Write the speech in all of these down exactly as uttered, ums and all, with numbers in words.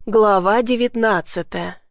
Глава девятнадцатая.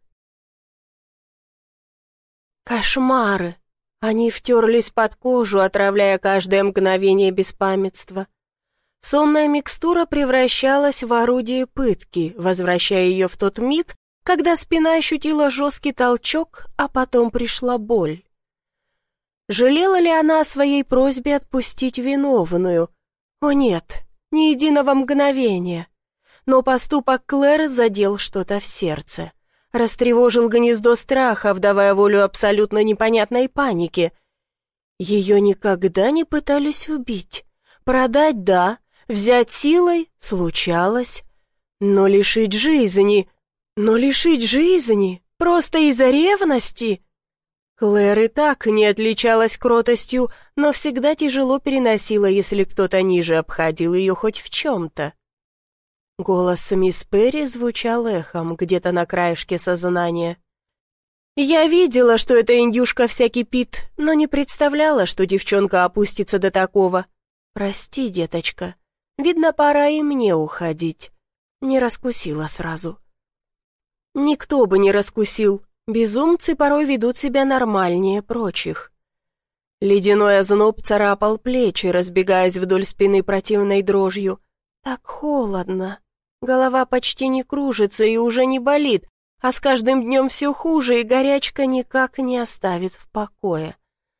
Кошмары. Они втерлись под кожу, отравляя каждое мгновение беспамятства. Сонная микстура превращалась в орудие пытки, возвращая ее в тот миг, когда спина ощутила жесткий толчок, а потом пришла боль. Жалела ли она о своей просьбе отпустить виновную? О нет, ни единого мгновения. Но поступок Клэр задел что-то в сердце. Растревожил гнездо страха, давая волю абсолютно непонятной панике. Ее никогда не пытались убить. Продать — да, взять силой — случалось. Но лишить жизни... Но лишить жизни просто из-за ревности... Клэр и так не отличалась кротостью, но всегда тяжело переносила, если кто-то ниже обходил ее хоть в чем-то. Голос мисс Перри звучал эхом где-то на краешке сознания. «Я видела, что эта индюшка вся кипит, но не представляла, что девчонка опустится до такого. Прости, деточка, видно, пора и мне уходить. Не раскусила сразу». Никто бы не раскусил, безумцы порой ведут себя нормальнее прочих. Ледяной озноб царапал плечи, разбегаясь вдоль спины противной дрожью. Так холодно. Голова почти не кружится и уже не болит, а с каждым днем все хуже, и горячка никак не оставит в покое.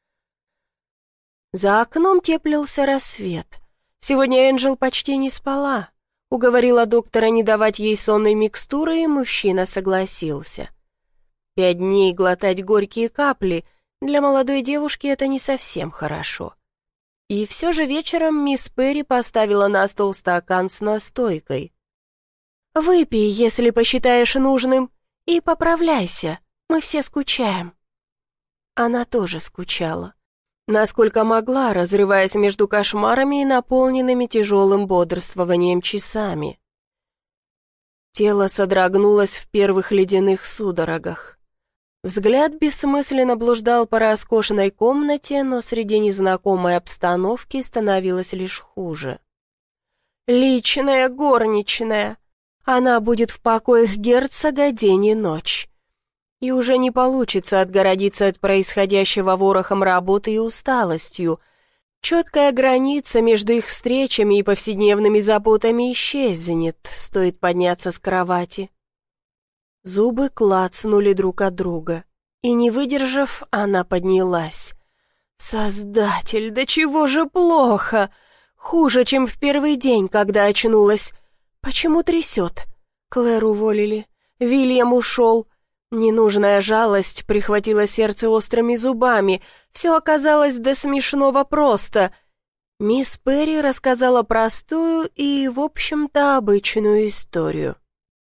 За окном теплился рассвет. Сегодня Энджел почти не спала. Уговорила доктора не давать ей сонной микстуры, и мужчина согласился. Пять дней глотать горькие капли — для молодой девушки это не совсем хорошо. И все же вечером мисс Перри поставила на стол стакан с настойкой. «Выпей, если посчитаешь нужным, и поправляйся, мы все скучаем». Она тоже скучала. Насколько могла, разрываясь между кошмарами и наполненными тяжелым бодрствованием часами. Тело содрогнулось в первых ледяных судорогах. Взгляд бессмысленно блуждал по роскошной комнате, но среди незнакомой обстановки становилось лишь хуже. «Личная горничная! Она будет в покоях герцога день и ночь. И уже не получится отгородиться от происходящего ворохом работы и усталостью. Четкая граница между их встречами и повседневными заботами исчезнет, стоит подняться с кровати». Зубы клацнули друг от друга, и, не выдержав, она поднялась. «Создатель, да чего же плохо! Хуже, чем в первый день, когда очнулась. Почему трясет? Клэр уволили, Вильям ушел. Ненужная жалость прихватила сердце острыми зубами. Все оказалось до смешного просто. Мисс Перри рассказала простую и, в общем-то, обычную историю.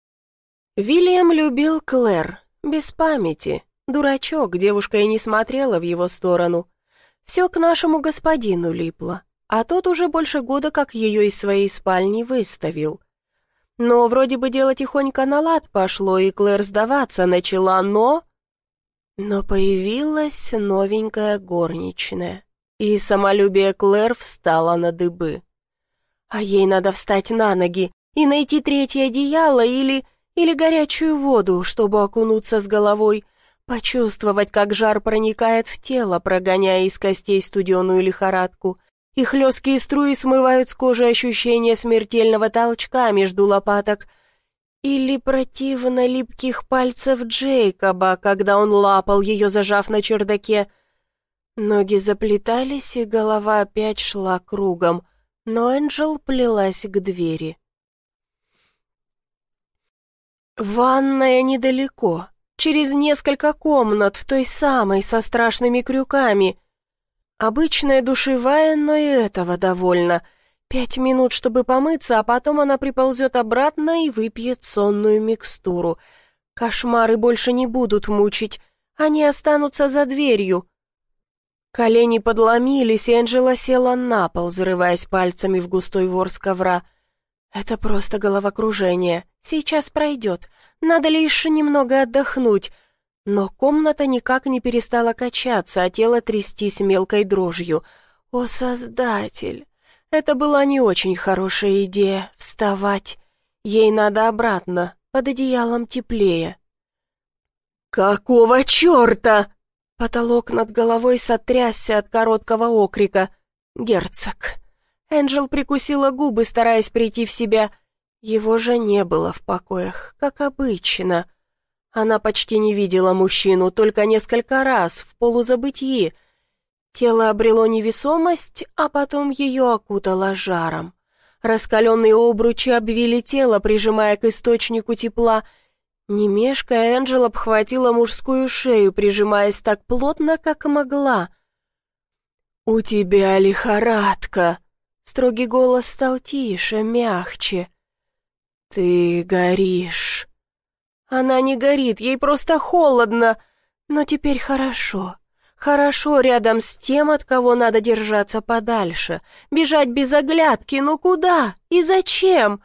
Вильям любил Клэр, без памяти. Дурачок, девушка и не смотрела в его сторону. Все к нашему господину липло, а тот уже больше года как ее из своей спальни выставил. Но вроде бы дело тихонько на лад пошло, и Клэр сдаваться начала, но... Но появилась новенькая горничная, и самолюбие Клэр встало на дыбы. А ей надо встать на ноги и найти третье одеяло или... или горячую воду, чтобы окунуться с головой, почувствовать, как жар проникает в тело, прогоняя из костей студеную лихорадку, и хлесткие струи смывают с кожи ощущение смертельного толчка между лопаток, или противно липких пальцев Джейкоба, когда он лапал ее, зажав на чердаке. Ноги заплетались, и голова опять шла кругом, но Энджел плелась к двери. Ванная недалеко, через несколько комнат, в той самой, со страшными крюками. Обычная душевая, но и этого довольно. Пять минут, чтобы помыться, а потом она приползет обратно и выпьет сонную микстуру. Кошмары больше не будут мучить, они останутся за дверью. Колени подломились, и Энджела села на пол, зарываясь пальцами в густой ворс ковра. «Это просто головокружение. Сейчас пройдет. Надо лишь немного отдохнуть». Но комната никак не перестала качаться, а тело трястись мелкой дрожью. «О, Создатель! Это была не очень хорошая идея — вставать. Ей надо обратно, под одеялом теплее. «Какого черта?» Потолок над головой сотрясся от короткого окрика. «Герцог!» Энджел прикусила губы, стараясь прийти в себя. Его же не было в покоях, как обычно. Она почти не видела мужчину, только несколько раз, в полузабытии. Тело обрело невесомость, а потом ее окутало жаром. Раскаленные обручи обвили тело, прижимая к источнику тепла. Не мешкая, Энджел обхватила мужскую шею, прижимаясь так плотно, как могла. «У тебя лихорадка!» Строгий голос стал тише, мягче. «Ты горишь». Она не горит, ей просто холодно. Но теперь хорошо. Хорошо рядом с тем, от кого надо держаться подальше. Бежать без оглядки, ну куда и зачем?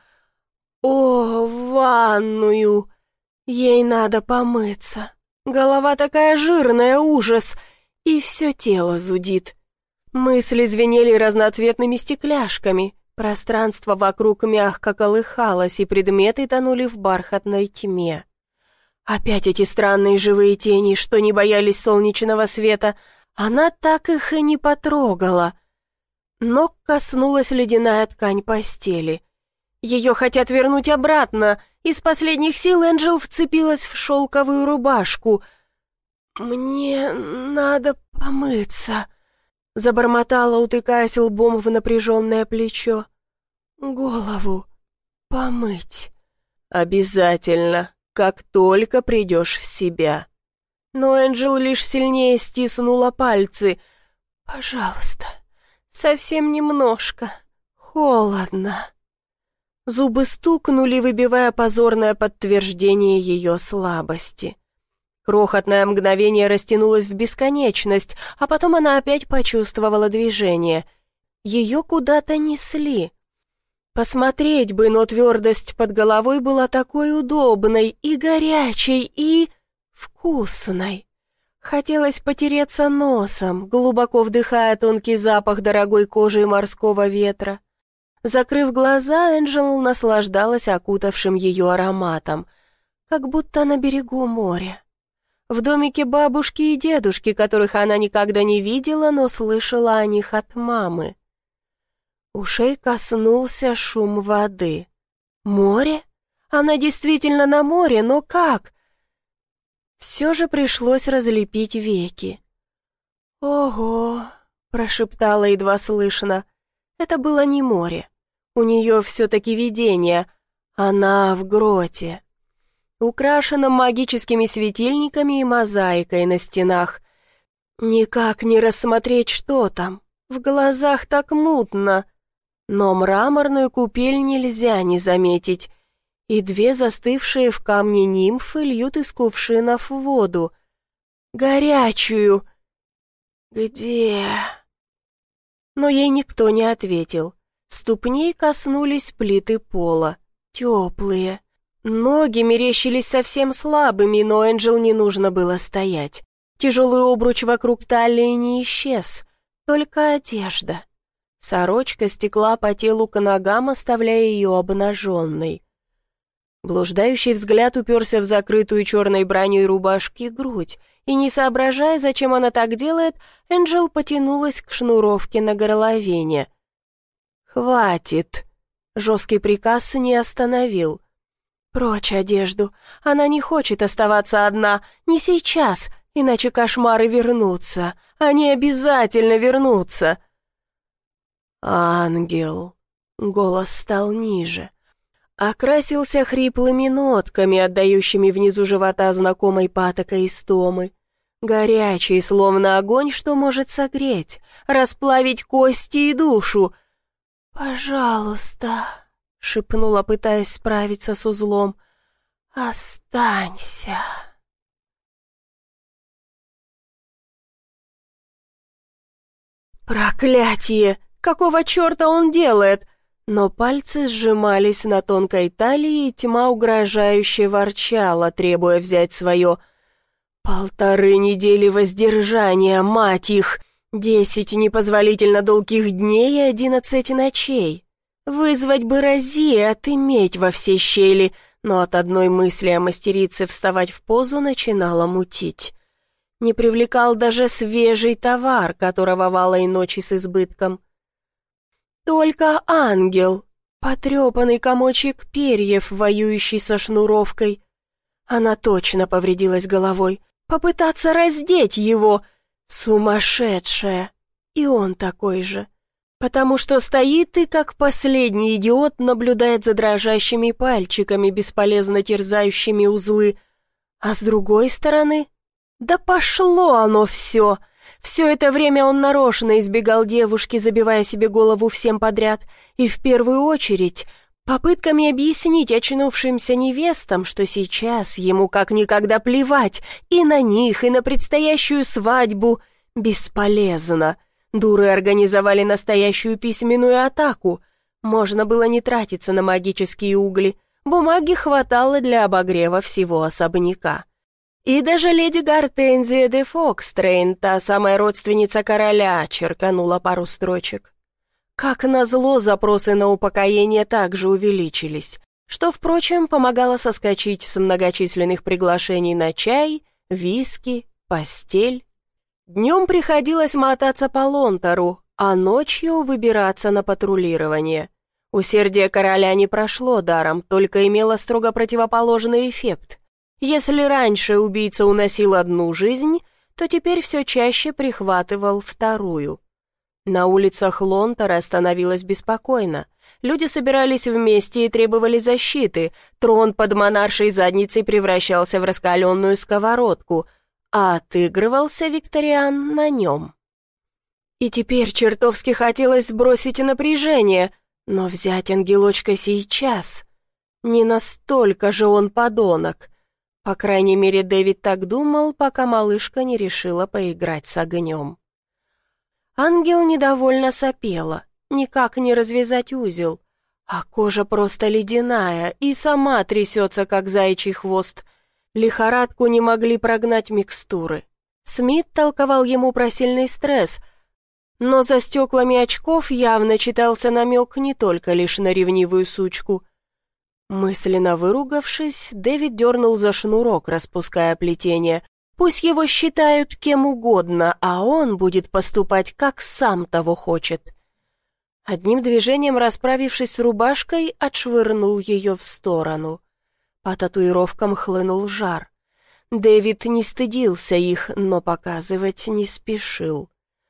О, в ванную. Ей надо помыться. Голова такая жирная, ужас. И все тело зудит. Мысли звенели разноцветными стекляшками. Пространство вокруг мягко колыхалось, и предметы тонули в бархатной тьме. Опять эти странные живые тени, что не боялись солнечного света. Она так их и не потрогала. Ног коснулась ледяная ткань постели. Ее хотят вернуть обратно. Из последних сил Энджел вцепилась в шелковую рубашку. «Мне надо помыться», — забормотала, утыкаясь лбом в напряженное плечо. «Голову помыть». «Обязательно, как только придешь в себя». Но Энджел лишь сильнее стиснула пальцы. «Пожалуйста, совсем немножко. Холодно». Зубы стукнули, выбивая позорное подтверждение ее слабости. Крохотное мгновение растянулось в бесконечность, а потом она опять почувствовала движение. Ее куда-то несли. Посмотреть бы, но твердость под головой была такой удобной, и горячей, и вкусной. Хотелось потереться носом, глубоко вдыхая тонкий запах дорогой кожи и морского ветра. Закрыв глаза, Энджел наслаждалась окутавшим ее ароматом, как будто на берегу моря. В домике бабушки и дедушки, которых она никогда не видела, но слышала о них от мамы. Ушей коснулся шум воды. Море? Она действительно на море, но как? Все же пришлось разлепить веки. «Ого!» — прошептала едва слышно. Это было не море. У нее все-таки видение. Она в гроте. Украшена магическими светильниками и мозаикой на стенах. Никак не рассмотреть, что там. В глазах так мутно. Но мраморную купель нельзя не заметить. И две застывшие в камне нимфы льют из кувшинов воду. Горячую. Где? Но ей никто не ответил. Ступней коснулись плиты пола. Теплые. Ноги мерещились совсем слабыми, но Энджел не нужно было стоять. Тяжелый обруч вокруг талии не исчез, только одежда. Сорочка стекла по телу к ногам, оставляя ее обнаженной. Блуждающий взгляд уперся в закрытую черной броней рубашки грудь, и, не соображая, зачем она так делает, Энджел потянулась к шнуровке на горловине. «Хватит!» Жесткий приказ не остановил. «Прочь одежду! Она не хочет оставаться одна, не сейчас, иначе кошмары вернутся. Они обязательно вернутся!» «Ангел!» Голос стал ниже. Окрасился хриплыми нотками, отдающими внизу живота знакомой патокой истомы. Горячий, словно огонь, что может согреть, расплавить кости и душу. «Пожалуйста», — шепнула, пытаясь справиться с узлом, — «останься». «Проклятие! Какого черта он делает?» Но пальцы сжимались на тонкой талии, и тьма угрожающе ворчала, требуя взять свое. «Полторы недели воздержания, мать их! Десять непозволительно долгих дней и одиннадцать ночей. Вызвать бы Рози, отыметь во все щели, но от одной мысли о мастерице вставать в позу начинало мутить. Не привлекал даже свежий товар, которого в алой ночи с избытком. Только ангел, потрепанный комочек перьев, воюющий со шнуровкой. Она точно повредилась головой. Попытаться раздеть его. Сумасшедшая. И он такой же. Потому что стоит и, как последний идиот, наблюдает за дрожащими пальчиками, бесполезно терзающими узлы. А с другой стороны... Да пошло оно все! Все это время он нарочно избегал девушки, забивая себе голову всем подряд, и в первую очередь попытками объяснить очнувшимся невестам, что сейчас ему как никогда плевать и на них, и на предстоящую свадьбу. Бесполезно. Дуры организовали настоящую письменную атаку. Можно было не тратиться на магические угли. Бумаги хватало для обогрева всего особняка. И даже леди Гортензия де Фокстрейн, та самая родственница короля, черканула пару строчек. Как назло, запросы на упокоение также увеличились, что, впрочем, помогало соскочить с многочисленных приглашений на чай, виски, постель. Днем приходилось мотаться по Лонтору, а ночью выбираться на патрулирование. Усердие короля не прошло даром, только имело строго противоположный эффект. Если раньше убийца уносил одну жизнь, то теперь все чаще прихватывал вторую. На улицах Лонтора становилось беспокойно. Люди собирались вместе и требовали защиты. Трон под монаршей задницей превращался в раскаленную сковородку, а отыгрывался Викториан на нем. И теперь чертовски хотелось сбросить напряжение, но взять ангелочка сейчас. Не настолько же он подонок. По крайней мере, Дэвид так думал, пока малышка не решила поиграть с огнем. Ангел недовольно сопела, никак не развязать узел, а кожа просто ледяная и сама трясется, как заячий хвост. Лихорадку не могли прогнать микстуры. Смит толковал ему про сильный стресс, но за стеклами очков явно читался намек не только лишь на ревнивую сучку. Мысленно выругавшись, Дэвид дернул за шнурок, распуская плетение. Пусть его считают кем угодно, а он будет поступать, как сам того хочет. Одним движением, расправившись с рубашкой, отшвырнул ее в сторону. По татуировкам хлынул жар. Дэвид не стыдился их, но показывать не спешил.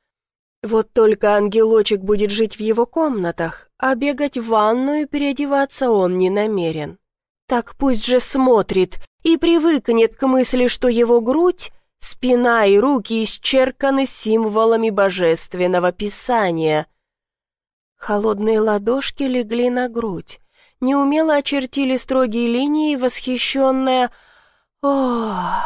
Вот только ангелочек будет жить в его комнатах, а бегать в ванную и переодеваться он не намерен. Так пусть же смотрит и привыкнет к мысли, что его грудь, спина и руки исчерканы символами божественного писания. Холодные ладошки легли на грудь, неумело очертили строгие линии, восхищенное «Ох!»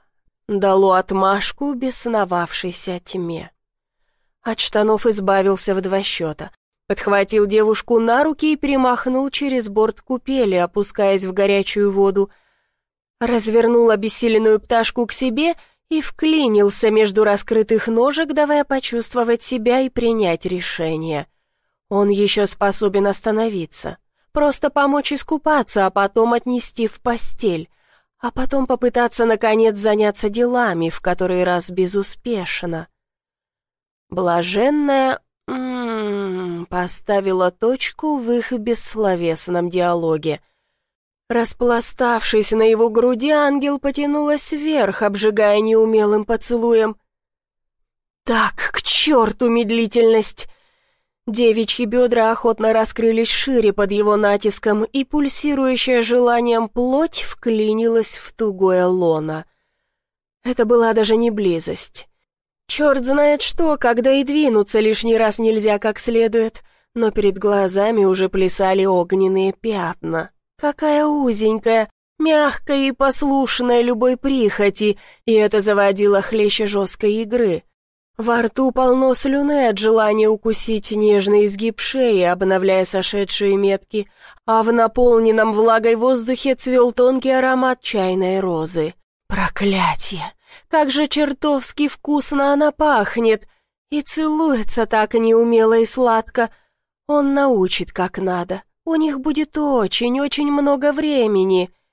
дало отмашку бесновавшейся тьме. От штанов избавился в два счета. Подхватил девушку на руки и перемахнул через борт купели, опускаясь в горячую воду. Развернул обессиленную пташку к себе и вклинился между раскрытых ножек, давая почувствовать себя и принять решение. Он еще способен остановиться, просто помочь искупаться, а потом отнести в постель, а потом попытаться, наконец, заняться делами, в который раз безуспешно. Блаженная м-м, поставила точку в их бессловесном диалоге. Распластавшись на его груди, ангел потянулась вверх, обжигая неумелым поцелуем. «Так, к черту медлительность!» Девичьи бедра охотно раскрылись шире под его натиском, и пульсирующая желанием плоть вклинилась в тугое лоно. Это была даже не близость. Черт знает что, когда и двинуться лишний раз нельзя как следует, но перед глазами уже плясали огненные пятна. Какая узенькая, мягкая и послушная любой прихоти, и это заводило хлеще жесткой игры. Во рту полно слюны от желания укусить нежный изгиб шеи, обновляя сошедшие метки, а в наполненном влагой воздухе цвел тонкий аромат чайной розы. Проклятье! Как же чертовски вкусно она пахнет! И целуется так неумело и сладко. Он научит как надо. У них будет очень-очень много времени.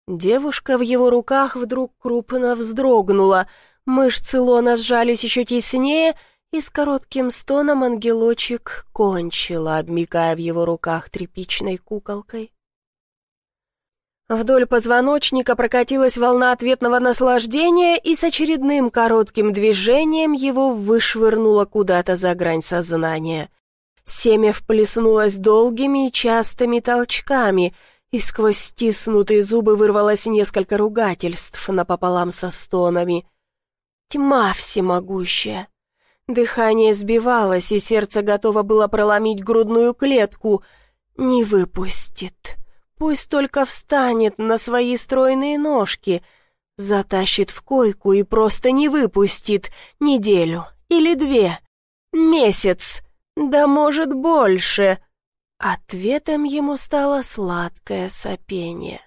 Девушка в его руках вдруг крупно вздрогнула, мышцы лона сжались еще теснее, и с коротким стоном ангелочек кончила, обмякая в его руках тряпичной куколкой. Вдоль позвоночника прокатилась волна ответного наслаждения, и с очередным коротким движением его вышвырнуло куда-то за грань сознания. Семя вплеснулось долгими и частыми толчками, и сквозь стиснутые зубы вырвалось несколько ругательств напополам со стонами. Тьма всемогущая. Дыхание сбивалось, и сердце готово было проломить грудную клетку. Не выпустит. Пусть только встанет на свои стройные ножки, затащит в койку и просто не выпустит неделю или две, месяц, да может больше. Ответом ему стало сладкое сопение.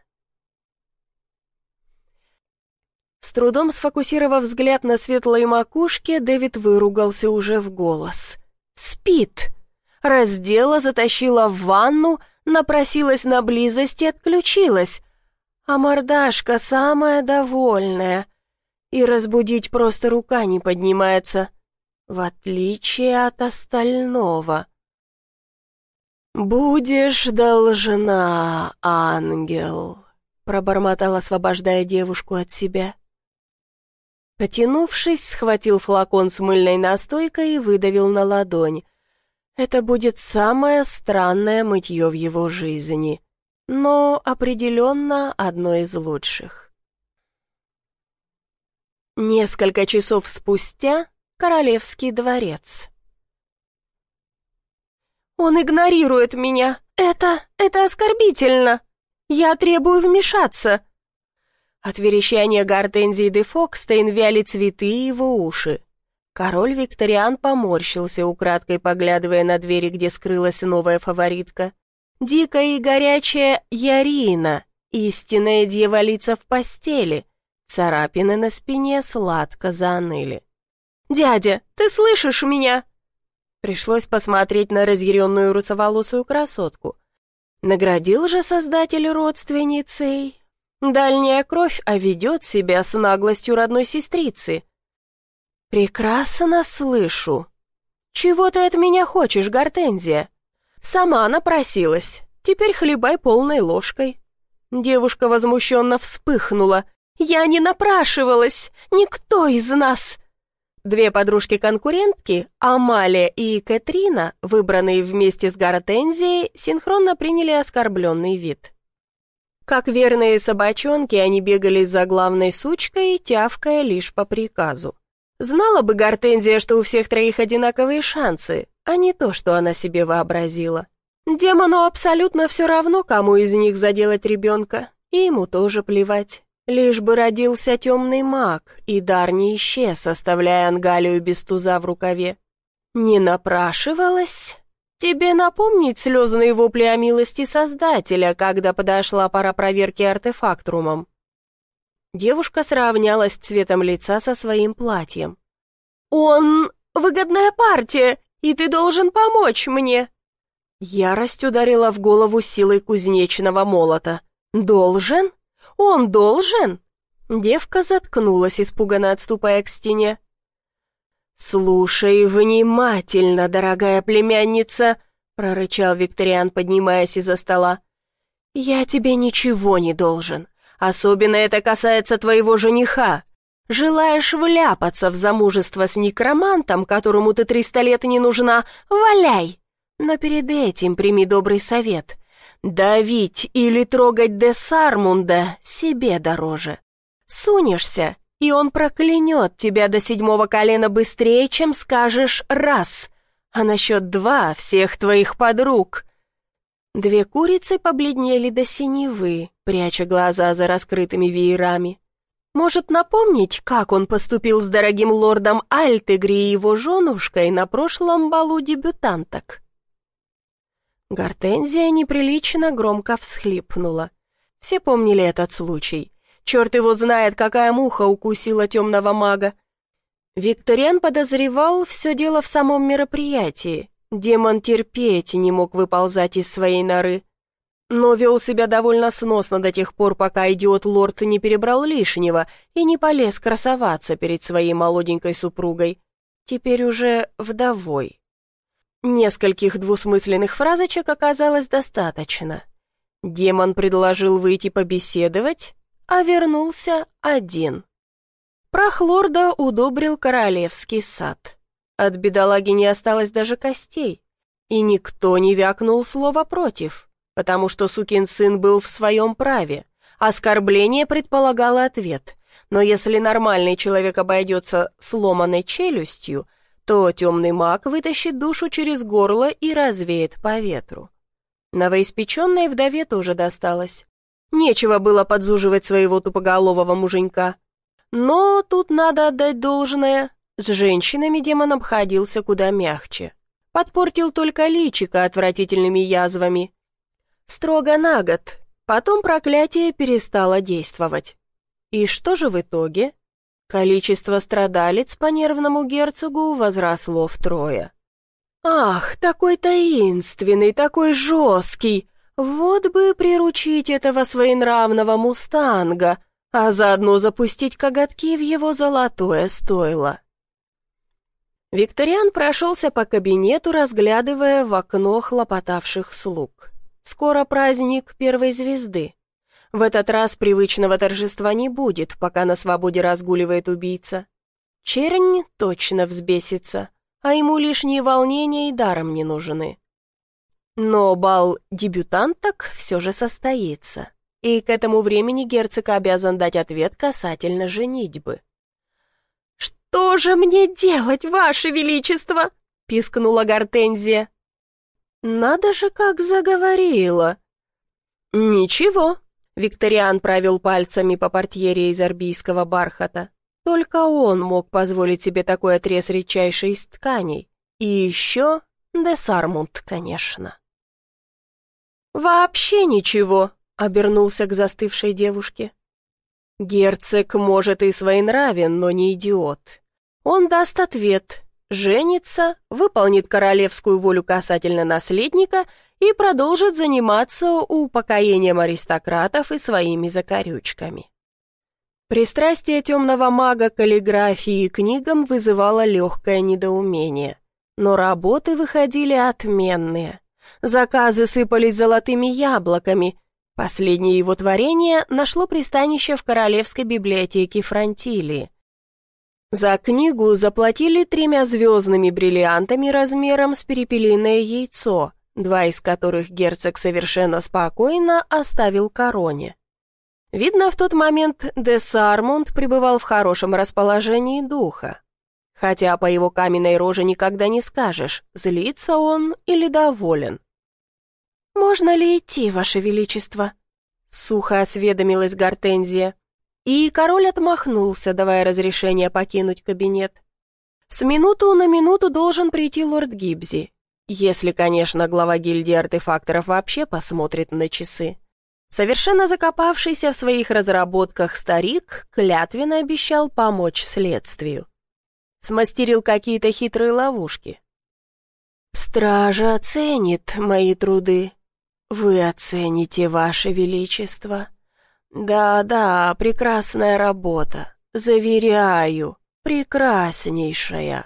С трудом сфокусировав взгляд на светлой макушке, Дэвид выругался уже в голос. «Спит!» Раздела, затащила в ванну, напросилась на близость и отключилась. А мордашка самая довольная. И разбудить просто рука не поднимается, в отличие от остального. «Будешь должна, ангел», — пробормотал, освобождая девушку от себя. Потянувшись, схватил флакон с мыльной настойкой и выдавил на ладонь. Это будет самое странное мытье в его жизни, но определенно одно из лучших. Несколько часов спустя — Королевский дворец. «Он игнорирует меня. Это... это оскорбительно. Я требую вмешаться». От верещания Гортензии де Фокстейн вяли цветы и его уши. Король Викториан поморщился, украдкой поглядывая на двери, где скрылась новая фаворитка. Дикая и горячая Ярина, истинная дьяволица в постели. Царапины на спине сладко заныли. «Дядя, ты слышишь меня?» Пришлось посмотреть на разъяренную русоволосую красотку. Наградил же создатель родственницей. Дальняя кровь, а ведет себя с наглостью родной сестрицы. «Прекрасно слышу. Чего ты от меня хочешь, Гортензия?» «Сама напросилась. Теперь хлебай полной ложкой». Девушка возмущенно вспыхнула. «Я не напрашивалась. Никто из нас». Две подружки-конкурентки, Амалия и Кэтрина, выбранные вместе с Гортензией, синхронно приняли оскорбленный вид. Как верные собачонки, они бегали за главной сучкой, тявкая лишь по приказу. Знала бы Гортензия, что у всех троих одинаковые шансы, а не то, что она себе вообразила. Демону абсолютно все равно, кому из них заделать ребенка, и ему тоже плевать. Лишь бы родился темный маг, и дар не исчез, оставляя Ангалию без туза в рукаве. Не напрашивалась? Тебе напомнить слезные вопли о милости Создателя, когда подошла пора проверки артефактрумом? Девушка сравнялась цветом лица со своим платьем. «Он выгодная партия, и ты должен помочь мне!» Ярость ударила в голову силой кузнечного молота. «Должен? Он должен?» Девка заткнулась, испуганно отступая к стене. «Слушай внимательно, дорогая племянница», — прорычал Викториан, поднимаясь из-за стола. «Я тебе ничего не должен. Особенно это касается твоего жениха. Желаешь вляпаться в замужество с некромантом, которому ты триста лет не нужна, валяй. Но перед этим прими добрый совет. Давить или трогать де Сармунда себе дороже. Сунешься, и он проклянет тебя до седьмого колена быстрее, чем скажешь «раз», а на счет два всех твоих подруг». Две курицы побледнели до синевы, пряча глаза за раскрытыми веерами. Может напомнить, как он поступил с дорогим лордом Альтегри и его женушкой на прошлом балу дебютанток? Гортензия неприлично громко всхлипнула. Все помнили этот случай. Черт его знает, какая муха укусила темного мага. Викториан подозревал все дело в самом мероприятии. Демон терпеть не мог выползать из своей норы. но вел себя довольно сносно до тех пор, пока идиот-лорд не перебрал лишнего и не полез красоваться перед своей молоденькой супругой, теперь уже вдовой. Нескольких двусмысленных фразочек оказалось достаточно. Демон предложил выйти побеседовать, а вернулся один. Прохлорда удобрил королевский сад. От бедолаги не осталось даже костей, и никто не вякнул слова против, потому что сукин сын был в своем праве. Оскорбление предполагало ответ, но если нормальный человек обойдется сломанной челюстью, то темный маг вытащит душу через горло и развеет по ветру. Новоиспеченной вдове тоже досталось. Нечего было подзуживать своего тупоголового муженька. Но тут надо отдать должное, с женщинами демон обходился куда мягче. Подпортил только личико отвратительными язвами. Строго на год, потом проклятие перестало действовать. И что же в итоге? Количество страдалиц по нервному герцогу возросло втрое. Ах, такой таинственный, такой жесткий! Вот бы приручить этого своенравного мустанга, а заодно запустить коготки в его золотое стойло. Викториан прошелся по кабинету, разглядывая в окно хлопотавших слуг. Скоро праздник первой звезды. В этот раз привычного торжества не будет, пока на свободе разгуливает убийца. Чернь точно взбесится, а ему лишние волнения и даром не нужны. Но бал дебютанток все же состоится, и к этому времени герцог обязан дать ответ касательно женитьбы. «Что же мне делать, ваше величество?» — пискнула Гортензия. «Надо же, как заговорила!» «Ничего», — Викториан провел пальцами по портьере из арбийского бархата. Только он мог позволить себе такой отрез редчайшей из тканей. И еще де Сармунд, конечно. «Вообще ничего», — обернулся к застывшей девушке. «Герцог, может, и своенравен, но не идиот. Он даст ответ, женится, выполнит королевскую волю касательно наследника и продолжит заниматься упокоением аристократов и своими закорючками». Пристрастие темного мага к каллиграфии и книгам вызывало легкое недоумение. Но работы выходили отменные. Заказы сыпались золотыми яблоками. Последнее его творение нашло пристанище в Королевской библиотеке Фронтилии. За книгу заплатили тремя звездными бриллиантами размером с перепелиное яйцо, два из которых герцог совершенно спокойно оставил короне. Видно, в тот момент де Сармунд пребывал в хорошем расположении духа. Хотя по его каменной роже никогда не скажешь, злится он или доволен. «Можно ли идти, ваше величество?» — сухо осведомилась Гортензия. И король отмахнулся, давая разрешение покинуть кабинет. С минуту на минуту должен прийти лорд Гибзи, если, конечно, глава гильдии артефакторов вообще посмотрит на часы. Совершенно закопавшийся в своих разработках старик клятвенно обещал помочь следствию. Смастерил какие-то хитрые ловушки. «Стража оценит мои труды. Вы оцените, ваше величество. Да-да, прекрасная работа. Заверяю, прекраснейшая».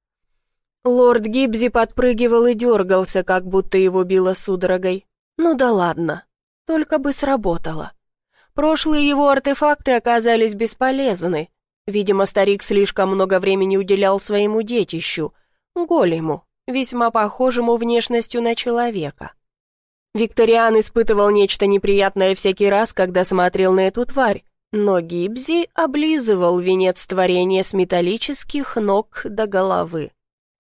Лорд Гибзи подпрыгивал и дергался, как будто его било судорогой. Ну да ладно. Только бы сработало. Прошлые его артефакты оказались бесполезны. Видимо, старик слишком много времени уделял своему детищу, голему, весьма похожему внешностью на человека. Викториан испытывал нечто неприятное всякий раз, когда смотрел на эту тварь, но Гибзи облизывал венец творения с металлических ног до головы.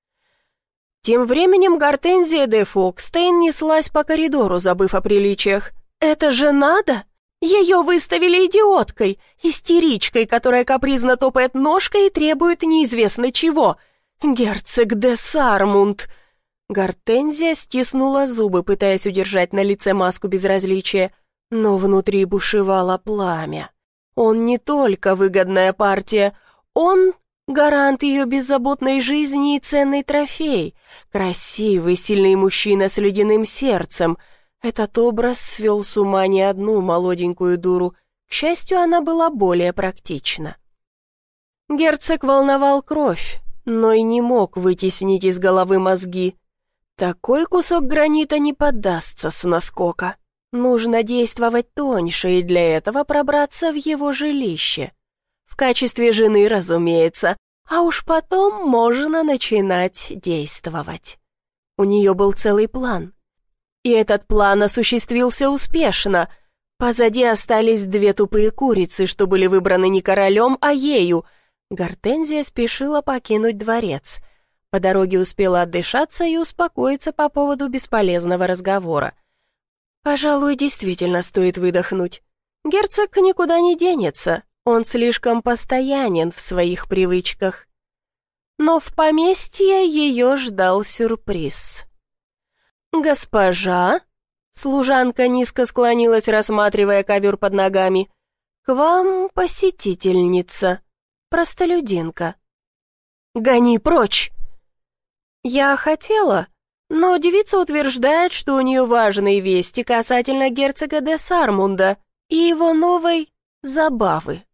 Тем временем Гортензия де Фокстейн неслась по коридору, забыв о приличиях. «Это же надо! Ее выставили идиоткой, истеричкой, которая капризно топает ножкой и требует неизвестно чего. Герцог де Сармунд!» Гортензия стиснула зубы, пытаясь удержать на лице маску безразличия, но внутри бушевало пламя. Он не только выгодная партия, он гарант ее беззаботной жизни и ценный трофей, красивый, сильный мужчина с ледяным сердцем. Этот образ свел с ума не одну молоденькую дуру. К счастью, она была более практична. Герцог волновал кровь, но и не мог вытеснить из головы мозги. Такой кусок гранита не поддастся с наскока. Нужно действовать тоньше и для этого пробраться в его жилище. В качестве жены, разумеется, а уж потом можно начинать действовать. У нее был целый план. И этот план осуществился успешно. Позади остались две тупые курицы, что были выбраны не королем, а ею. Гортензия спешила покинуть дворец. По дороге успела отдышаться и успокоиться по поводу бесполезного разговора. Пожалуй, действительно стоит выдохнуть. Герцог никуда не денется, он слишком постоянен в своих привычках. Но в поместье ее ждал сюрприз. «Госпожа?» Служанка низко склонилась, рассматривая ковер под ногами. «К вам посетительница, простолюдинка». «Гони прочь!» «Я хотела, но девица утверждает, что у нее важные вести касательно герцога де Сармунда и его новой забавы».